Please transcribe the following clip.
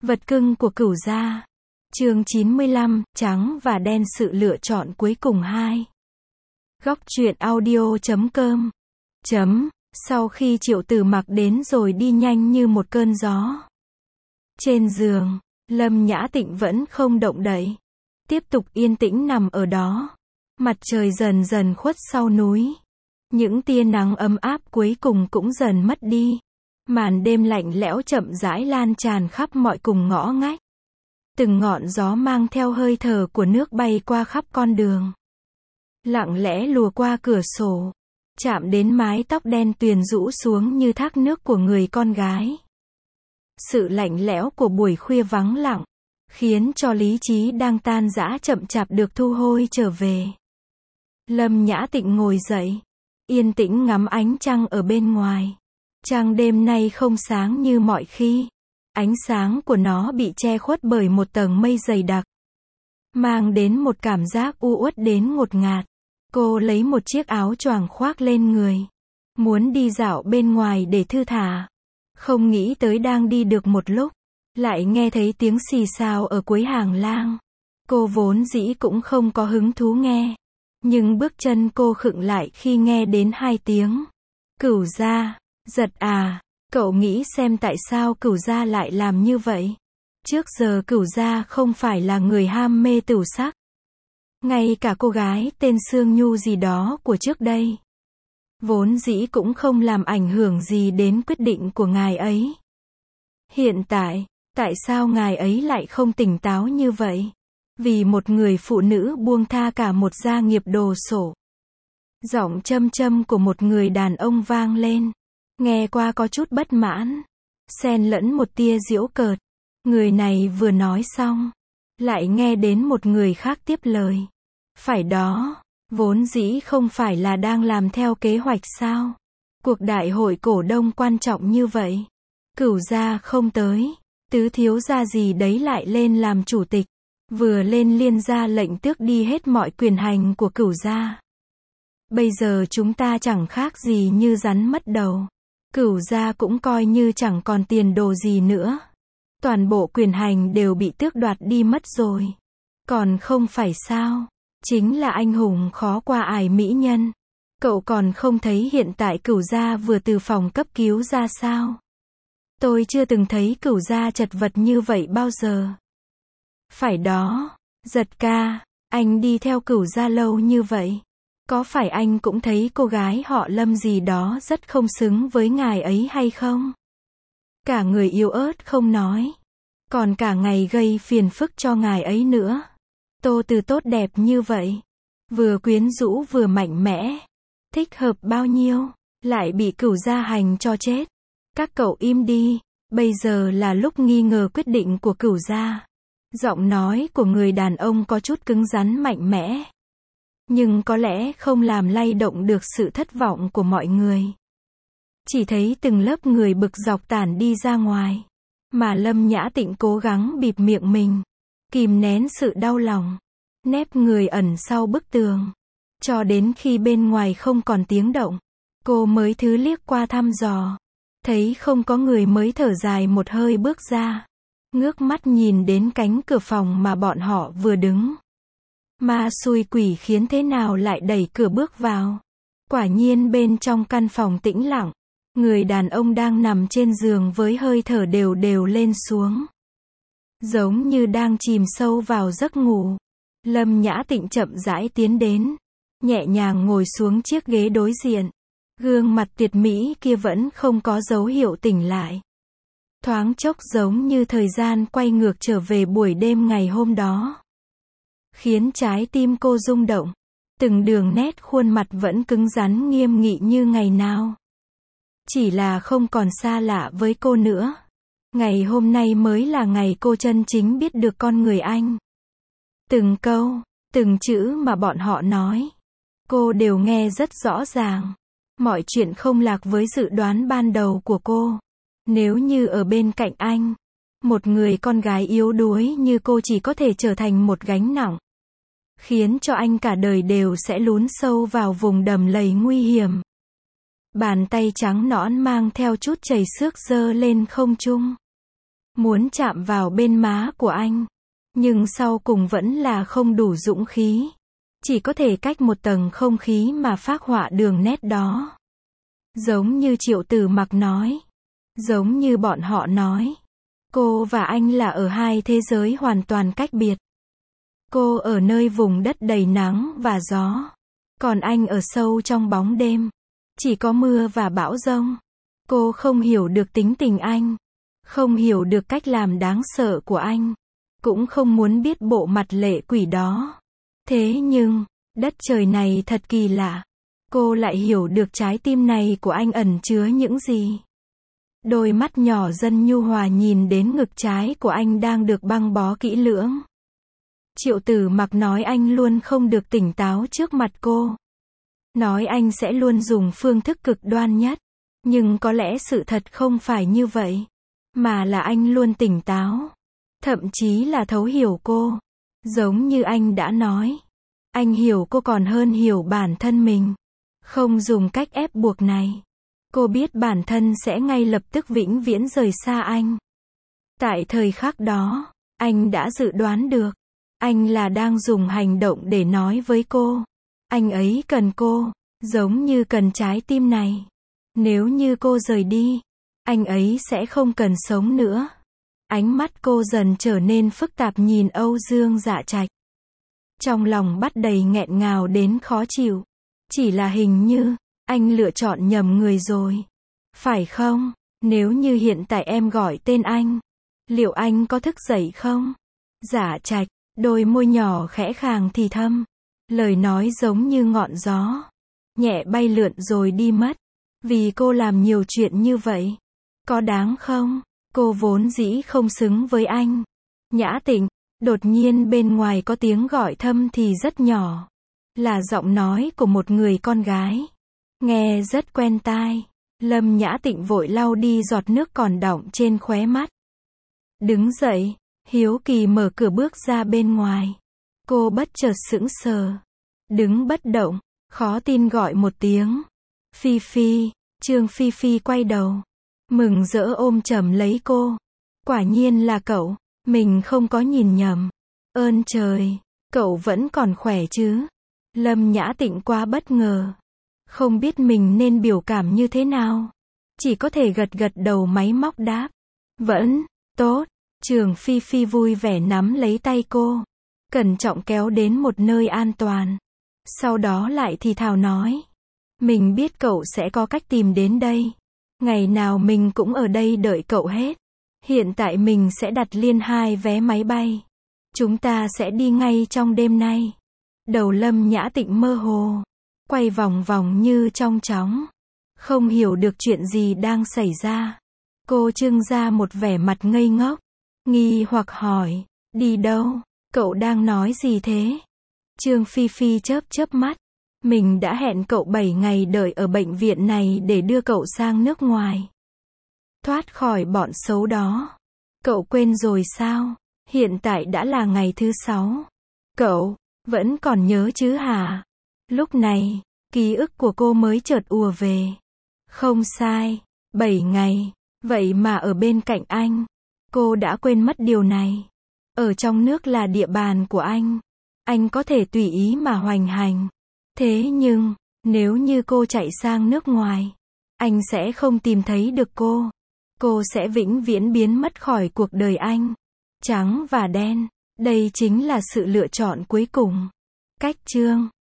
Vật cưng của Cửu gia. Chương 95, trắng và đen sự lựa chọn cuối cùng 2. Góc truyện audio.com. Sau khi Triệu Tử Mặc đến rồi đi nhanh như một cơn gió. Trên giường, Lâm Nhã Tịnh vẫn không động đậy. Tiếp tục yên tĩnh nằm ở đó. Mặt trời dần dần khuất sau núi. Những tia nắng ấm áp cuối cùng cũng dần mất đi. Màn đêm lạnh lẽo chậm rãi lan tràn khắp mọi cùng ngõ ngách. Từng ngọn gió mang theo hơi thở của nước bay qua khắp con đường. Lặng lẽ lùa qua cửa sổ. Chạm đến mái tóc đen tuyền rũ xuống như thác nước của người con gái. Sự lạnh lẽo của buổi khuya vắng lặng. Khiến cho lý trí đang tan rã chậm chạp được thu hồi trở về. Lâm Nhã Tịnh ngồi dậy. Yên tĩnh ngắm ánh trăng ở bên ngoài. Trăng đêm nay không sáng như mọi khi. Ánh sáng của nó bị che khuất bởi một tầng mây dày đặc. Mang đến một cảm giác u uất đến ngột ngạt. Cô lấy một chiếc áo choàng khoác lên người. Muốn đi dạo bên ngoài để thư thả. Không nghĩ tới đang đi được một lúc. Lại nghe thấy tiếng xì xào ở cuối hàng lang. Cô vốn dĩ cũng không có hứng thú nghe. Nhưng bước chân cô khựng lại khi nghe đến hai tiếng. Cửu gia, Giật à, cậu nghĩ xem tại sao Cửu gia lại làm như vậy? Trước giờ Cửu gia không phải là người ham mê tửu sắc. Ngay cả cô gái tên Sương Nhu gì đó của trước đây. Vốn dĩ cũng không làm ảnh hưởng gì đến quyết định của ngài ấy. Hiện tại sao ngài ấy lại không tỉnh táo như vậy? Vì một người phụ nữ buông tha cả một gia nghiệp đồ sộ. Giọng châm châm của một người đàn ông vang lên. Nghe qua có chút bất mãn. Xen lẫn một tia giễu cợt. Người này vừa nói xong. Lại nghe đến một người khác tiếp lời. Phải đó. Vốn dĩ không phải là đang làm theo kế hoạch sao? Cuộc đại hội cổ đông quan trọng như vậy. Cửu gia không tới. Tứ thiếu gia gì đấy lại lên làm chủ tịch. Vừa lên liên ra lệnh tước đi hết mọi quyền hành của Cửu gia. Bây giờ chúng ta chẳng khác gì như rắn mất đầu. Cửu gia cũng coi như chẳng còn tiền đồ gì nữa. Toàn bộ quyền hành đều bị tước đoạt đi mất rồi. Còn không phải sao? Chính là anh hùng khó qua ải mỹ nhân. Cậu còn không thấy hiện tại Cửu gia vừa từ phòng cấp cứu ra sao? Tôi chưa từng thấy Cửu gia chật vật như vậy bao giờ. Phải đó, Giật ca, anh đi theo Cửu gia lâu như vậy. Có phải anh cũng thấy cô gái họ Lâm gì đó rất không xứng với ngài ấy hay không? Cả người yếu ớt không nói. Còn cả ngày gây phiền phức cho ngài ấy nữa. Tô Từ tốt đẹp như vậy. Vừa quyến rũ vừa mạnh mẽ. Thích hợp bao nhiêu. Lại bị Cửu gia hành cho chết. Các cậu im đi. Bây giờ là lúc nghi ngờ quyết định của Cửu gia. Giọng nói của người đàn ông có chút cứng rắn mạnh mẽ. Nhưng có lẽ không làm lay động được sự thất vọng của mọi người. Chỉ thấy từng lớp người bực dọc tản đi ra ngoài. Mà Lâm Nhã Tịnh cố gắng bịt miệng mình. Kìm nén sự đau lòng. Nép người ẩn sau bức tường. Cho đến khi bên ngoài không còn tiếng động. Cô mới thứ liếc qua thăm dò. Thấy không có người mới thở dài một hơi bước ra. Ngước mắt nhìn đến cánh cửa phòng mà bọn họ vừa đứng. Ma xui quỷ khiến thế nào lại đẩy cửa bước vào. Quả nhiên bên trong căn phòng tĩnh lặng. Người đàn ông đang nằm trên giường với hơi thở đều đều lên xuống. Giống như đang chìm sâu vào giấc ngủ. Lâm Nhã Tịnh chậm rãi tiến đến. Nhẹ nhàng ngồi xuống chiếc ghế đối diện. Gương mặt tuyệt mỹ kia vẫn không có dấu hiệu tỉnh lại. Thoáng chốc giống như thời gian quay ngược trở về buổi đêm ngày hôm đó. Khiến trái tim cô rung động. Từng đường nét khuôn mặt vẫn cứng rắn nghiêm nghị như ngày nào. Chỉ là không còn xa lạ với cô nữa. Ngày hôm nay mới là ngày cô chân chính biết được con người anh. Từng câu, từng chữ mà bọn họ nói. Cô đều nghe rất rõ ràng. Mọi chuyện không lạc với dự đoán ban đầu của cô. Nếu như ở bên cạnh anh, một người con gái yếu đuối như cô chỉ có thể trở thành một gánh nặng. Khiến cho anh cả đời đều sẽ lún sâu vào vùng đầm lầy nguy hiểm. Bàn tay trắng nõn mang theo chút chảy xước giơ lên không trung. muốn chạm vào bên má của anh. Nhưng sau cùng vẫn là không đủ dũng khí. Chỉ có thể cách một tầng không khí mà phác họa đường nét đó. Giống như Triệu Tử Mặc nói. Giống như bọn họ nói. Cô và anh là ở hai thế giới hoàn toàn cách biệt. Cô ở nơi vùng đất đầy nắng và gió. Còn anh ở sâu trong bóng đêm. Chỉ có mưa và bão giông. Cô không hiểu được tính tình anh. Không hiểu được cách làm đáng sợ của anh. Cũng không muốn biết bộ mặt lệ quỷ đó. Thế nhưng, đất trời này thật kỳ lạ. Cô lại hiểu được trái tim này của anh ẩn chứa những gì. Đôi mắt nhỏ dân nhu hòa nhìn đến ngực trái của anh đang được băng bó kỹ lưỡng. Triệu Tử Mặc nói anh luôn không được tỉnh táo trước mặt cô. Nói anh sẽ luôn dùng phương thức cực đoan nhất. Nhưng có lẽ sự thật không phải như vậy. Mà là anh luôn tỉnh táo. Thậm chí là thấu hiểu cô. Giống như anh đã nói. Anh hiểu cô còn hơn hiểu bản thân mình. Không dùng cách ép buộc này. Cô biết bản thân sẽ ngay lập tức vĩnh viễn rời xa anh. Tại thời khắc đó, anh đã dự đoán được. Anh là đang dùng hành động để nói với cô. Anh ấy cần cô, giống như cần trái tim này. Nếu như cô rời đi, anh ấy sẽ không cần sống nữa. Ánh mắt cô dần trở nên phức tạp nhìn Âu Dương Dạ Trạch. Trong lòng bắt đầy nghẹn ngào đến khó chịu. Chỉ là hình như, anh lựa chọn nhầm người rồi. Phải không? Nếu như hiện tại em gọi tên anh, liệu anh có thức dậy không? Dạ Trạch, đôi môi nhỏ khẽ khàng thì thầm. Lời nói giống như ngọn gió. Nhẹ bay lượn rồi đi mất. Vì cô làm nhiều chuyện như vậy. Có đáng không? Cô vốn dĩ không xứng với anh. Nhã Tịnh, đột nhiên bên ngoài có tiếng gọi thâm thì rất nhỏ. Là giọng nói của một người con gái. Nghe rất quen tai. Lâm Nhã Tịnh vội lau đi giọt nước còn đọng trên khóe mắt. Đứng dậy, hiếu kỳ mở cửa bước ra bên ngoài. Cô bất chợt sững sờ. Đứng bất động, khó tin gọi một tiếng. Phi Phi, Trương Phi Phi quay đầu. Mừng rỡ ôm chầm lấy cô. Quả nhiên là cậu, mình không có nhìn nhầm. Ơn trời, cậu vẫn còn khỏe chứ? Lâm Nhã Tịnh quá bất ngờ. Không biết mình nên biểu cảm như thế nào. Chỉ có thể gật gật đầu máy móc đáp. Vẫn, tốt. Trương Phi Phi vui vẻ nắm lấy tay cô. Cẩn trọng kéo đến một nơi an toàn. Sau đó lại thì thào nói. Mình biết cậu sẽ có cách tìm đến đây. Ngày nào mình cũng ở đây đợi cậu hết. Hiện tại mình sẽ đặt liền 2 vé máy bay. Chúng ta sẽ đi ngay trong đêm nay. Đầu Lâm Nhã Tịnh mơ hồ. Quay vòng vòng như trong chóng. Không hiểu được chuyện gì đang xảy ra. Cô trưng ra một vẻ mặt ngây ngốc. Nghi hoặc hỏi. Đi đâu? Cậu đang nói gì thế? Trương Phi Phi chớp chớp mắt. Mình đã hẹn cậu 7 ngày đợi ở bệnh viện này để đưa cậu sang nước ngoài. Thoát khỏi bọn xấu đó. Cậu quên rồi sao? Hiện tại đã là ngày thứ 6. Cậu, vẫn còn nhớ chứ hả? Lúc này, ký ức của cô mới chợt ùa về. Không sai, 7 ngày, vậy mà ở bên cạnh anh. Cô đã quên mất điều này. Ở trong nước là địa bàn của anh. Anh có thể tùy ý mà hoành hành. Thế nhưng, nếu như cô chạy sang nước ngoài, anh sẽ không tìm thấy được cô. Cô sẽ vĩnh viễn biến mất khỏi cuộc đời anh. Trắng và đen, đây chính là sự lựa chọn cuối cùng. Cách chương